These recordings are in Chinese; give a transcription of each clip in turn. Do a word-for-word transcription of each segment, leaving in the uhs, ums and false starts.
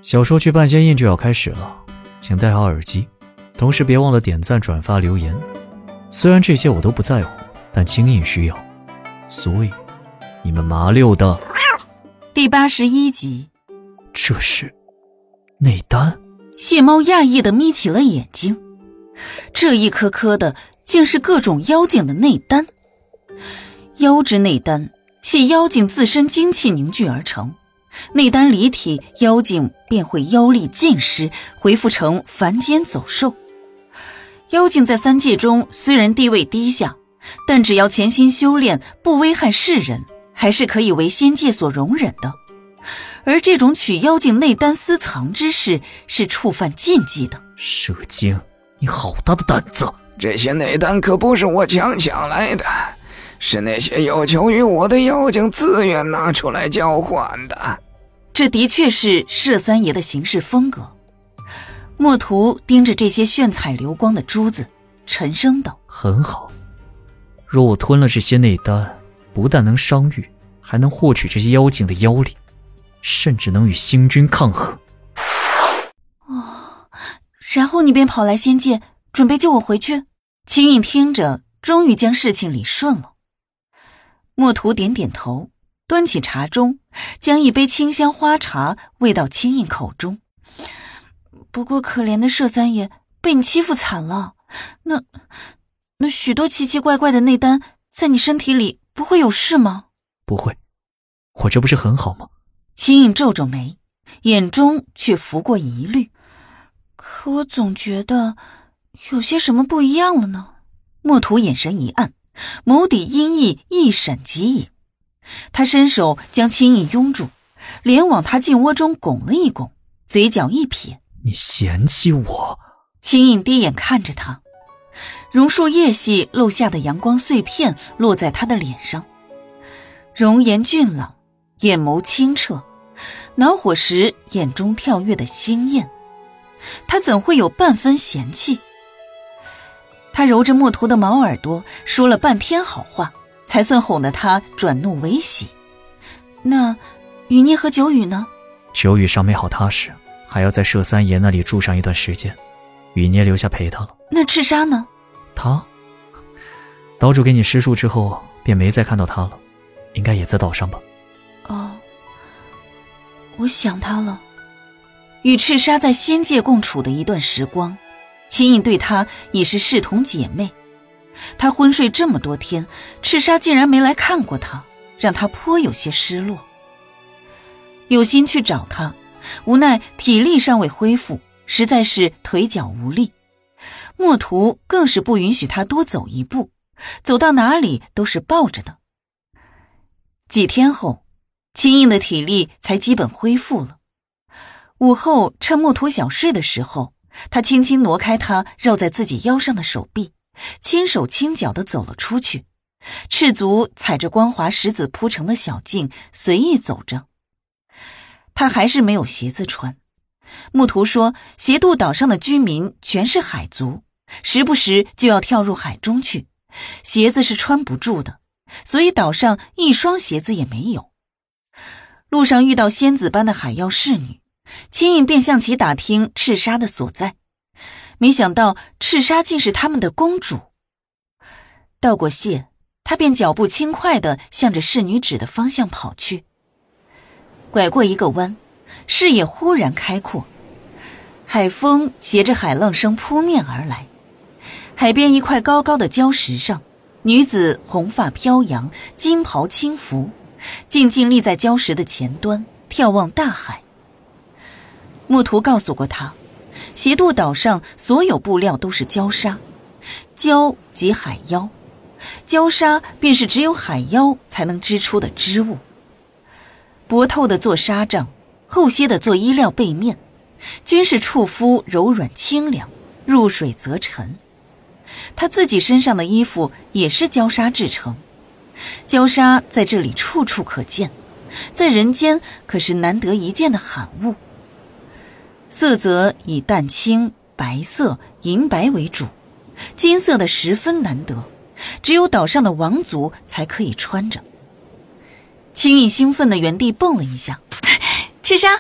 小说剧半仙印就要开始了，请戴好耳机，同时别忘了点赞、转发、留言。虽然这些我都不在乎，但清印需要，所以你们麻溜的。 第八十一集， 这是内丹。 谢猫讶异地眯起了眼睛，这一颗颗的竟是各种妖精的内丹。妖之内丹系妖精自身精气凝聚而成，内丹离体，妖精便会妖力尽失，恢复成凡间走兽。妖精在三界中虽然地位低下，但只要潜心修炼，不危害世人，还是可以为仙界所容忍的。而这种取妖精内丹私藏之事是触犯禁忌的。 蛇精，你好大的胆子！ 这些内丹可不是我强抢来的，是那些有求于我的妖精自愿拿出来交换的。 这的确是麝三爷的行事风格。墨图盯着这些炫彩流光的珠子，沉声道： 很好，若我吞了这些内丹，不但能伤愈，还能获取这些妖精的妖力，甚至能与星君抗衡。 哦，然后你便跑来仙界，准备救我回去？秦颖听着，终于将事情理顺了。墨图点点头，端起茶盅，将一杯清香花茶喂到秦颖口中。不过可怜的麝三爷被你欺负惨了，那那许多奇奇怪怪的内丹在你身体里不会有事吗？ 不会，我这不是很好吗？ 秦颖皱皱眉，眼中却浮过疑虑。可我总觉得有些什么不一样了呢？墨图眼神一暗，眸底阴翳一闪即隐。他伸手将秦颖拥住，脸往他颈窝中拱了一拱，嘴角一撇。 你嫌弃我？ 秦颖低眼看着他，榕树叶隙漏下的阳光碎片落在他的脸上，容颜俊朗，眼眸清澈，恼火时眼中跳跃的星焰，他怎会有半分嫌弃？他揉着墨图的毛耳朵，说了半天好话，才算哄得他转怒为喜。那雨涅和九雨呢？ 九雨尚没好踏实，还要在麝三爷那里住上一段时间，雨涅留下陪他了。 那赤沙呢？ 他岛主给你施术之后便没再看到他了，应该也在岛上吧。 哦，我想他了。与赤沙在仙界共处的一段时光，秦颖对他已是视同姐妹。他昏睡这么多天，赤沙竟然没来看过他，让他颇有些失落。有心去找他，无奈体力尚未恢复，实在是腿脚无力。墨图更是不允许他多走一步，走到哪里都是抱着的。几天后，秦颖的体力才基本恢复了。午后趁墨图小睡的时候，他轻轻挪开他绕在自己腰上的手臂，轻手轻脚地走了出去，赤足踩着光滑石子铺成的小径随意走着。他还是没有鞋子穿。木图说斜渡岛上的居民全是海族，时不时就要跳入海中去，鞋子是穿不住的，所以岛上一双鞋子也没有。路上遇到仙子般的海妖侍女，秦颖便向其打听赤沙的所在，没想到赤沙竟是他们的公主。道过谢，他便脚步轻快地向着侍女指的方向跑去。拐过一个弯，视野忽然开阔，海风携着海浪声扑面而来。海边一块高高的礁石上，女子红发飘扬，金袍轻拂，静静立在礁石的前端，眺望大海。木图告诉过他，斜渡岛上所有布料都是礁鲨，礁即海妖，礁鲨便是只有海妖才能织出的织物。薄透的做纱帐，厚些的做衣料被面，均是触肤柔软清凉，入水则沉。他自己身上的衣服也是礁鲨制成，礁鲨在这里处处可见，在人间可是难得一见的罕物。色泽以淡青、白色、银白为主，金色的十分难得，只有岛上的王族才可以穿着。秦颖兴奋地原地蹦了一下，赤沙，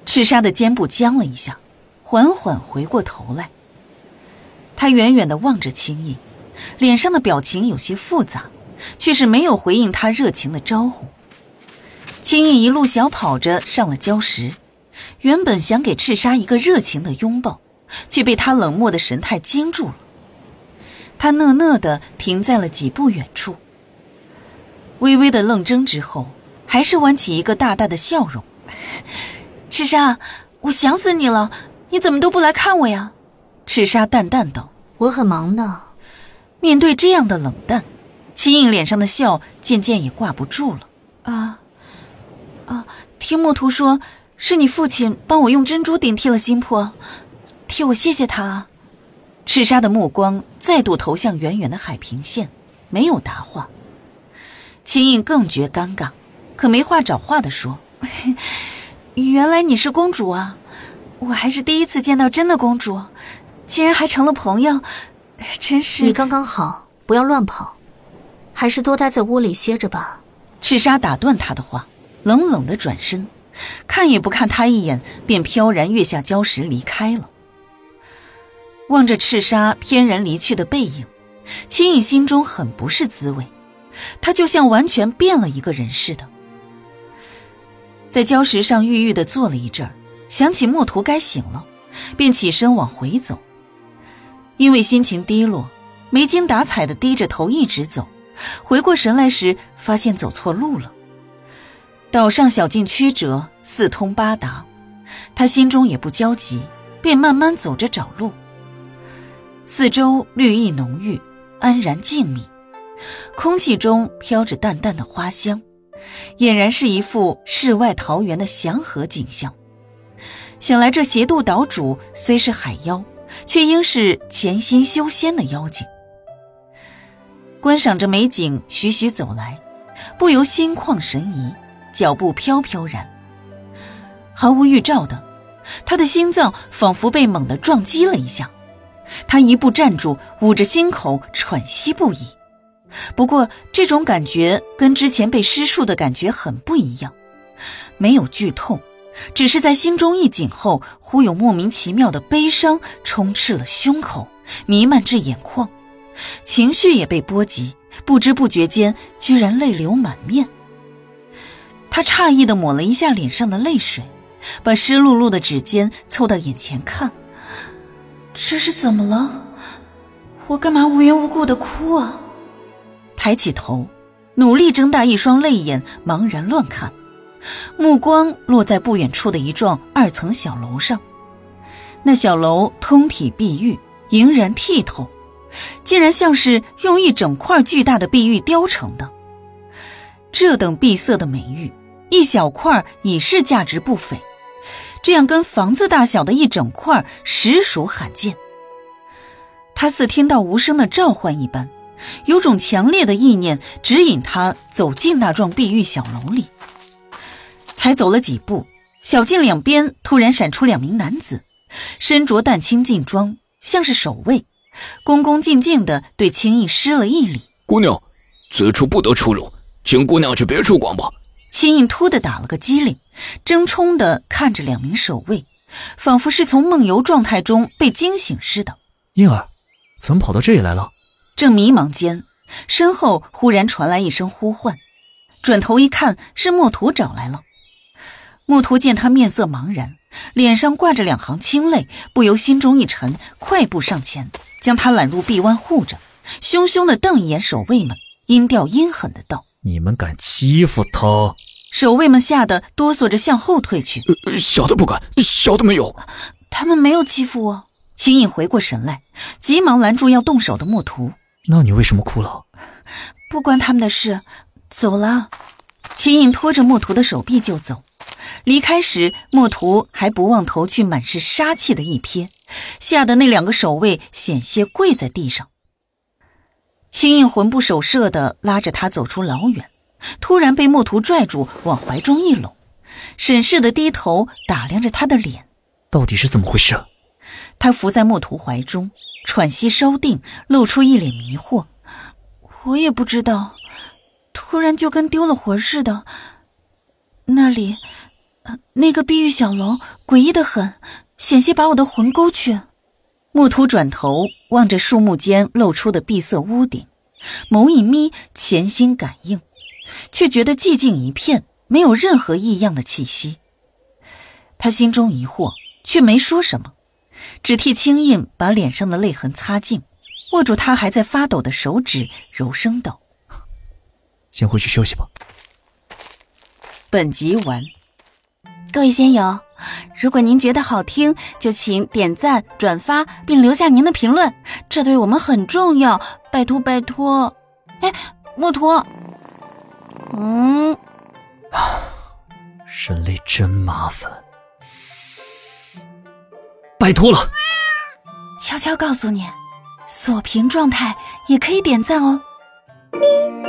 赤莎的肩部僵了一下，缓缓回过头来。他远远地望着青印，脸上的表情有些复杂，却是没有回应他热情的招呼。青印一路小跑着上了礁石，原本想给赤莎一个热情的拥抱，却被他冷漠的神态惊住了。他讷讷地停在了几步远处，微微的愣怔之后，还是弯起一个大大的笑容。赤莎，我想死你了，你怎么都不来看我呀？赤莎淡淡道。 我很忙的。 面对这样的冷淡，秦颖脸上的笑渐渐也挂不住了。啊啊，听木图说是你父亲帮我用珍珠顶替了心魄，替我谢谢他啊。赤莎的目光再度投向远远的海平线，没有答话。秦颖更觉尴尬，可没话找话地说，原来你是公主啊，我还是第一次见到真的公主，竟然还成了朋友，真是。 你刚刚好，不要乱跑，还是多待在屋里歇着吧。 赤莎打断他的话，冷冷地转身，看也不看他一眼，便飘然跃下礁石离开了。望着赤莎翩然离去的背影，秦颖心中很不是滋味，他就像完全变了一个人似的。在礁石上郁郁地坐了一阵儿，想起墨图该醒了，便起身往回走。因为心情低落，没精打采地低着头一直走，回过神来时发现走错路了。岛上小径曲折，四通八达，他心中也不焦急，便慢慢走着找路。四周绿意浓郁，安然静谧，空气中飘着淡淡的花香，俨然是一幅世外桃源的祥和景象。想来这邪渡岛主虽是海妖，却应是潜心修仙的妖精。观赏着美景徐徐走来，不由心旷神怡，脚步飘飘然。毫无预兆的，他的心脏仿佛被猛地撞击了一下，他一步站住，捂着心口喘息不已。不过这种感觉跟之前被施术的感觉很不一样，没有剧痛，只是在心中一紧后，忽有莫名其妙的悲伤充斥了胸口，弥漫至眼眶，情绪也被波及，不知不觉间居然泪流满面。他诧异地抹了一下脸上的泪水，把湿漉漉的指尖凑到眼前看，这是怎么了？我干嘛无缘无故地哭啊？抬起头，努力睁大一双泪眼，茫然乱看，目光落在不远处的一幢二层小楼上。那小楼通体碧玉，莹然剔透，竟然像是用一整块巨大的碧玉雕成的。这等碧色的美玉，一小块已是价值不菲，这样跟房子大小的一整块实属罕见。他似听到无声的召唤一般，有种强烈的意念指引他走进那幢碧玉小楼里。才走了几步，小径两边突然闪出两名男子，身着淡青劲装，像是守卫，恭恭敬敬地对青印施了一礼。 姑娘，此处不得出入，请姑娘去别处逛吧。 青印突地打了个激灵，争冲地看着两名守卫，仿佛是从梦游状态中被惊醒似的。 印儿，怎么跑到这里来了？ 正迷茫间，身后忽然传来一声呼唤，转头一看，是墨图找来了。墨图见他面色茫然，脸上挂着两行清泪，不由心中一沉，快步上前，将他揽入臂弯护着，凶凶地瞪一眼守卫们，音调阴狠地道： 你们敢欺负他？ 守卫们吓得哆嗦着向后退去。 呃、小的不敢，小的没有。 他们没有欺负我。秦颖回过神来，急忙拦住要动手的墨图。 那你为什么哭了？ 不关他们的事，走了。秦颖拖着墨图的手臂就走，离开时墨图还不忘投去满是杀气的一瞥，吓得那两个守卫险些跪在地上。秦颖魂不守舍地拉着他走出老远，突然被墨图拽住往怀中一搂，审视地低头打量着他的脸。 到底是怎么回事？ 他伏在墨图怀中，喘息稍定，露出一脸迷惑。我也不知道，突然就跟丢了魂似的。那里那个碧玉小楼诡异得很，险些把我的魂勾去。木图转头望着树木间露出的闭塞屋顶，眸一眯，潜心感应，却觉得寂静一片，没有任何异样的气息。他心中疑惑，却没说什么，只替青印把脸上的泪痕擦净，握住他还在发抖的手指，柔声道： 先回去休息吧。 本集完。 各位仙友，如果您觉得好听，就请点赞、转发并留下您的评论，这对我们很重要，拜托拜托。哎，木图，嗯， 人类真麻烦，拜托了。 悄悄告诉你，锁屏状态也可以点赞哦。